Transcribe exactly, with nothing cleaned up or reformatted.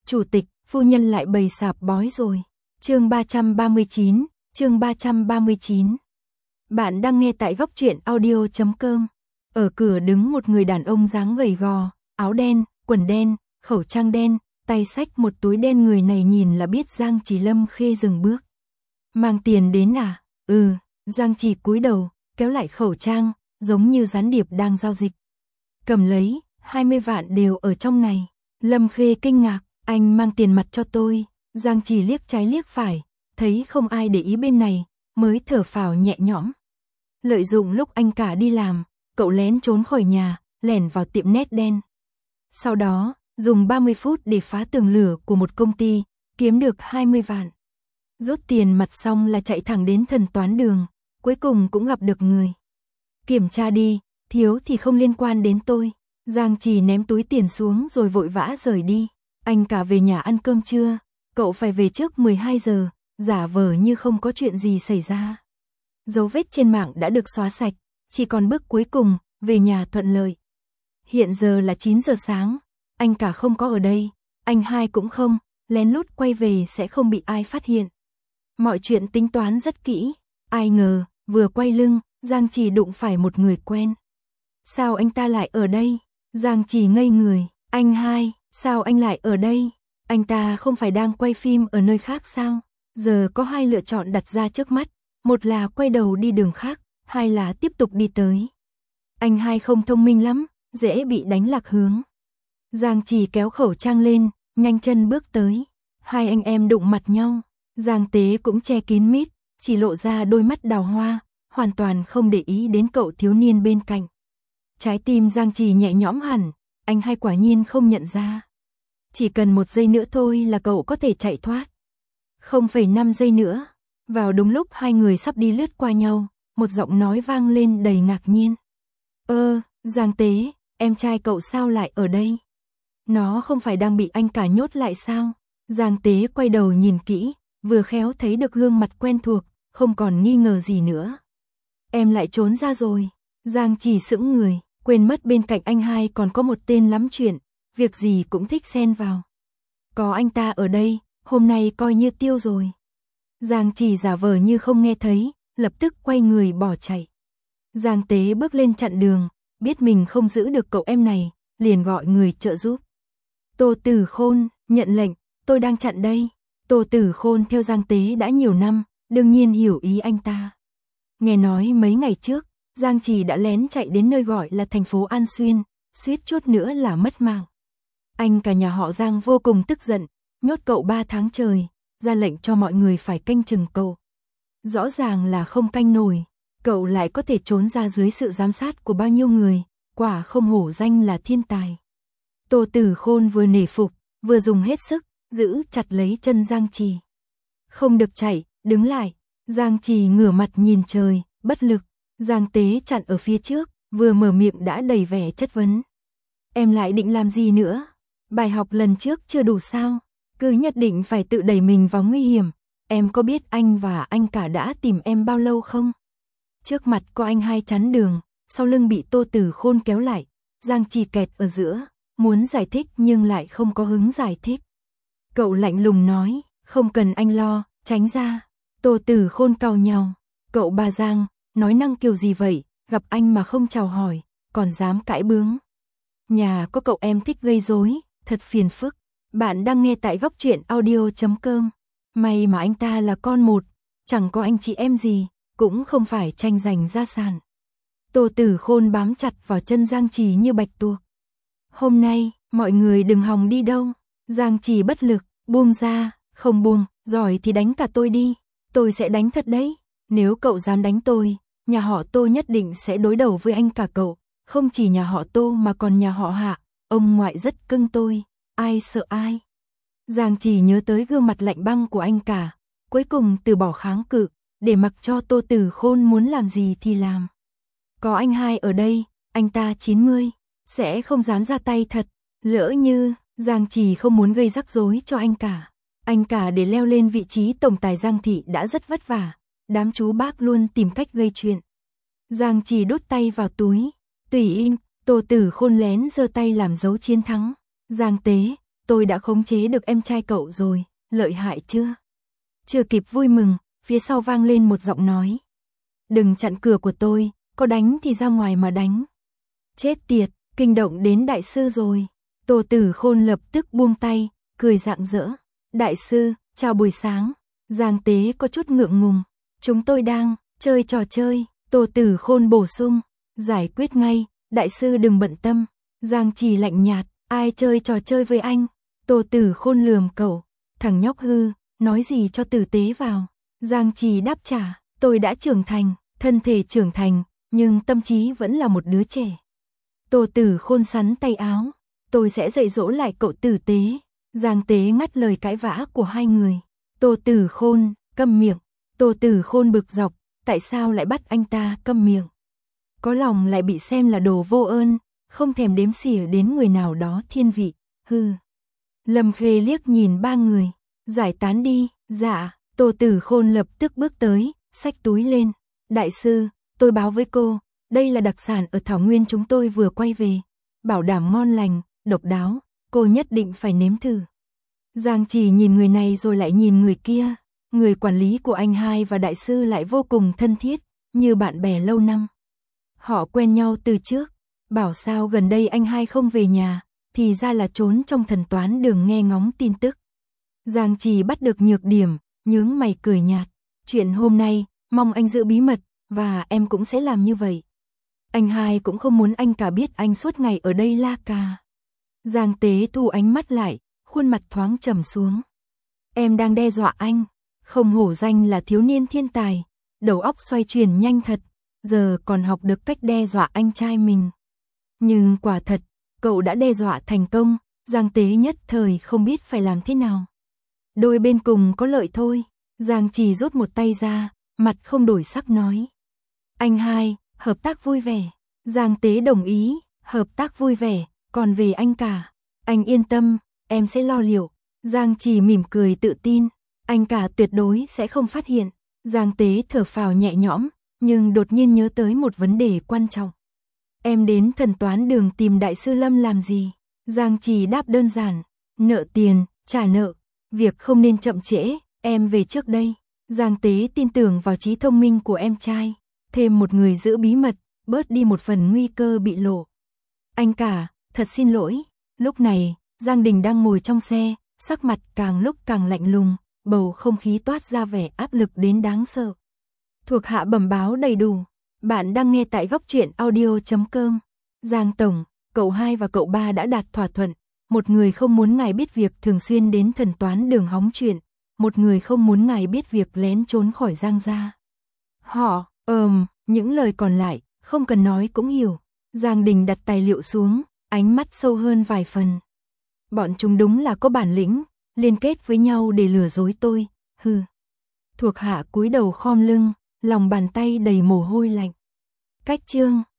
Chủ tịch, phu nhân lại bày sạp bói rồi. Chương ba trăm ba mươi chín, chương ba trăm ba mươi chín. Bạn đang nghe tại góc truyện audio chấm com. Ở cửa đứng một người đàn ông dáng gầy gò, áo đen, quần đen, khẩu trang đen, tay xách một túi đen, người này nhìn là biết Giang Trì Lâm Khê dừng bước. Mang tiền đến à? Ừ, Giang Trì cúi đầu, kéo lại khẩu trang, giống như gián điệp đang giao dịch. Cầm lấy, hai mươi vạn đều ở trong này. Lâm Khê kinh ngạc, anh mang tiền mặt cho tôi. Giang Trì liếc trái liếc phải, thấy không ai để ý bên này, mới thở phào nhẹ nhõm. Lợi dụng lúc anh cả đi làm, cậu lén trốn khỏi nhà, lẻn vào tiệm nét đen. Sau đó, dùng ba mươi phút để phá tường lửa của một công ty, kiếm được hai mươi vạn. Rút tiền mặt xong là chạy thẳng đến thần toán đường, cuối cùng cũng gặp được người. Kiểm tra đi, thiếu thì không liên quan đến tôi. Giang Trì ném túi tiền xuống rồi vội vã rời đi. Anh cả về nhà ăn cơm trưa, cậu phải về trước mười hai giờ, giả vờ như không có chuyện gì xảy ra. Dấu vết trên mạng đã được xóa sạch, chỉ còn bước cuối cùng, về nhà thuận lợi. Hiện giờ là chín giờ sáng, anh cả không có ở đây, anh hai cũng không, lén lút quay về sẽ không bị ai phát hiện. Mọi chuyện tính toán rất kỹ, ai ngờ, vừa quay lưng, Giang Trì đụng phải một người quen. Sao anh ta lại ở đây? Giang Trì ngây người, anh hai, sao anh lại ở đây? Anh ta không phải đang quay phim ở nơi khác sao? Giờ có hai lựa chọn đặt ra trước mắt, một là quay đầu đi đường khác, hai là tiếp tục đi tới. Anh hai không thông minh lắm, dễ bị đánh lạc hướng. Giang Trì kéo khẩu trang lên, nhanh chân bước tới. Hai anh em đụng mặt nhau, Giang Tế cũng che kín mít, chỉ lộ ra đôi mắt đào hoa, hoàn toàn không để ý đến cậu thiếu niên bên cạnh. Trái tim Giang Trì nhẹ nhõm hẳn, anh hai quả nhiên không nhận ra. Chỉ cần một giây nữa thôi là cậu có thể chạy thoát. Không phẩy năm giây nữa. Vào đúng lúc hai người sắp đi lướt qua nhau, một giọng nói vang lên đầy ngạc nhiên. Ơ, Giang Tế, em trai cậu sao lại ở đây? Nó không phải đang bị anh cả nhốt lại sao? Giang Tế quay đầu nhìn kỹ, vừa khéo thấy được gương mặt quen thuộc, không còn nghi ngờ gì nữa. Em lại trốn ra rồi. Giang Trì sững người, quên mất bên cạnh anh hai còn có một tên lắm chuyện, việc gì cũng thích xen vào. Có anh ta ở đây, hôm nay coi như tiêu rồi. Giang Trì giả vờ như không nghe thấy, lập tức quay người bỏ chạy. Giang Tế bước lên chặn đường, biết mình không giữ được cậu em này, liền gọi người trợ giúp. Tô Tử Khôn, nhận lệnh, tôi đang chặn đây. Tô Tử Khôn theo Giang Tế đã nhiều năm, đương nhiên hiểu ý anh ta. Nghe nói mấy ngày trước, Giang Trì đã lén chạy đến nơi gọi là thành phố An Xuyên, suýt chút nữa là mất mạng. Anh cả nhà họ Giang vô cùng tức giận, nhốt cậu ba tháng trời, ra lệnh cho mọi người phải canh chừng cậu. Rõ ràng là không canh nổi, cậu lại có thể trốn ra dưới sự giám sát của bao nhiêu người, quả không hổ danh là thiên tài. Tô Tử Khôn vừa nể phục, vừa dùng hết sức, giữ chặt lấy chân Giang Trì. Không được chạy, đứng lại. Giang Trì ngửa mặt nhìn trời, bất lực. Giang Tế chặn ở phía trước, vừa mở miệng đã đầy vẻ chất vấn. Em lại định làm gì nữa? Bài học lần trước chưa đủ sao? Cứ nhất định phải tự đẩy mình vào nguy hiểm. Em có biết anh và anh cả đã tìm em bao lâu không? Trước mặt có anh hai chắn đường, sau lưng bị Tô Tử Khôn kéo lại. Giang Trì kẹt ở giữa, muốn giải thích nhưng lại không có hứng giải thích. Cậu lạnh lùng nói, không cần anh lo, tránh ra. Tô Tử Khôn cau nhàu, cậu bà Giang, nói năng kiểu gì vậy, gặp anh mà không chào hỏi, còn dám cãi bướng. Nhà có cậu em thích gây rối, thật phiền phức. Bạn đang nghe tại góc truyện audio chấm com. May mà anh ta là con một, chẳng có anh chị em gì, cũng không phải tranh giành gia sản. Tô Tử Khôn bám chặt vào chân Giang Trì như bạch tuộc. Hôm nay, mọi người đừng hòng đi đâu. Giang Trì bất lực, buông ra, không buông, giỏi thì đánh cả tôi đi. Tôi sẽ đánh thật đấy. Nếu cậu dám đánh tôi, nhà họ Tô nhất định sẽ đối đầu với anh cả cậu. Không chỉ nhà họ Tô mà còn nhà họ Hạ, ông ngoại rất cưng tôi, ai sợ ai. Giang Trì nhớ tới gương mặt lạnh băng của anh cả, cuối cùng từ bỏ kháng cự, để mặc cho Tô Tử Khôn muốn làm gì thì làm. Có anh hai ở đây, anh ta chín mươi, sẽ không dám ra tay thật. Lỡ như, Giang Trì không muốn gây rắc rối cho anh cả. Anh cả để leo lên vị trí tổng tài Giang thị đã rất vất vả, đám chú bác luôn tìm cách gây chuyện. Giang Trì đút tay vào túi, tùy im, Tô Tử Khôn lén giơ tay làm dấu chiến thắng. Giang Tế, tôi đã khống chế được em trai cậu rồi, lợi hại chưa? Chưa kịp vui mừng, phía sau vang lên một giọng nói. Đừng chặn cửa của tôi, có đánh thì ra ngoài mà đánh. Chết tiệt, kinh động đến đại sư rồi. Tô Tử Khôn lập tức buông tay, cười rạng rỡ. Đại sư, chào buổi sáng. Giang Tế có chút ngượng ngùng. Chúng tôi đang chơi trò chơi. Tô Tử Khôn bổ sung. Giải quyết ngay, đại sư đừng bận tâm. Giang Trì lạnh nhạt, ai chơi trò chơi với anh? Tô Tử Khôn lườm cậu. Thằng nhóc hư, nói gì cho tử tế vào. Giang Trì đáp trả, tôi đã trưởng thành, thân thể trưởng thành, nhưng tâm trí vẫn là một đứa trẻ. Tô Tử Khôn sắn tay áo, tôi sẽ dạy dỗ lại cậu tử tế. Giang Tế ngắt lời cãi vã của hai người. Tô Tử Khôn, câm miệng. Tô Tử Khôn bực dọc, tại sao lại bắt anh ta câm miệng? Có lòng lại bị xem là đồ vô ơn, không thèm đếm xỉa đến người nào đó thiên vị, hư. Lâm Khê liếc nhìn ba người, giải tán đi, dạ. Tô Tử Khôn lập tức bước tới, xách túi lên. Đại sư, tôi báo với cô, đây là đặc sản ở Thảo Nguyên chúng tôi vừa quay về. Bảo đảm ngon lành, độc đáo, cô nhất định phải nếm thử. Giang Chỉ nhìn người này rồi lại nhìn người kia. Người quản lý của anh hai và đại sư lại vô cùng thân thiết, như bạn bè lâu năm. Họ quen nhau từ trước. Bảo sao gần đây anh hai không về nhà, thì ra là trốn trong thần toán đường nghe ngóng tin tức. Giang Chỉ bắt được nhược điểm, nhướng mày cười nhạt. Chuyện hôm nay, mong anh giữ bí mật, và em cũng sẽ làm như vậy. Anh hai cũng không muốn anh cả biết anh suốt ngày ở đây la cà. Giang Tế thu ánh mắt lại, khuôn mặt thoáng trầm xuống. Em đang đe dọa anh, không hổ danh là thiếu niên thiên tài, đầu óc xoay chuyển nhanh thật, giờ còn học được cách đe dọa anh trai mình. Nhưng quả thật, cậu đã đe dọa thành công, Giang Tế nhất thời không biết phải làm thế nào. Đôi bên cùng có lợi thôi. Giang Chỉ rút một tay ra, mặt không đổi sắc nói. Anh hai, hợp tác vui vẻ. Giang Tế đồng ý, hợp tác vui vẻ, còn về anh cả. Anh yên tâm, em sẽ lo liệu. Giang Chỉ mỉm cười tự tin, anh cả tuyệt đối sẽ không phát hiện. Giang Tế thở phào nhẹ nhõm, nhưng đột nhiên nhớ tới một vấn đề quan trọng. Em đến thần toán đường tìm đại sư Lâm làm gì? Giang Chỉ đáp đơn giản, nợ tiền, trả nợ. Việc không nên chậm trễ, em về trước đây. Giang Tế tin tưởng vào trí thông minh của em trai, thêm một người giữ bí mật, bớt đi một phần nguy cơ bị lộ. Anh cả, thật xin lỗi. Lúc này, Giang Đình đang ngồi trong xe, sắc mặt càng lúc càng lạnh lùng, bầu không khí toát ra vẻ áp lực đến đáng sợ. Thuộc hạ bẩm báo đầy đủ, bạn đang nghe tại góc truyện audio chấm com. Giang Tổng, cậu hai và cậu ba đã đạt thỏa thuận. Một người không muốn ngài biết việc thường xuyên đến thần toán đường hóng chuyện, một người không muốn ngài biết việc lén trốn khỏi Giang gia. Họ, ờm, những lời còn lại, không cần nói cũng hiểu. Giang Đình đặt tài liệu xuống, ánh mắt sâu hơn vài phần. Bọn chúng đúng là có bản lĩnh, liên kết với nhau để lừa dối tôi, hừ. Thuộc hạ cúi đầu khom lưng, lòng bàn tay đầy mồ hôi lạnh. Cách chương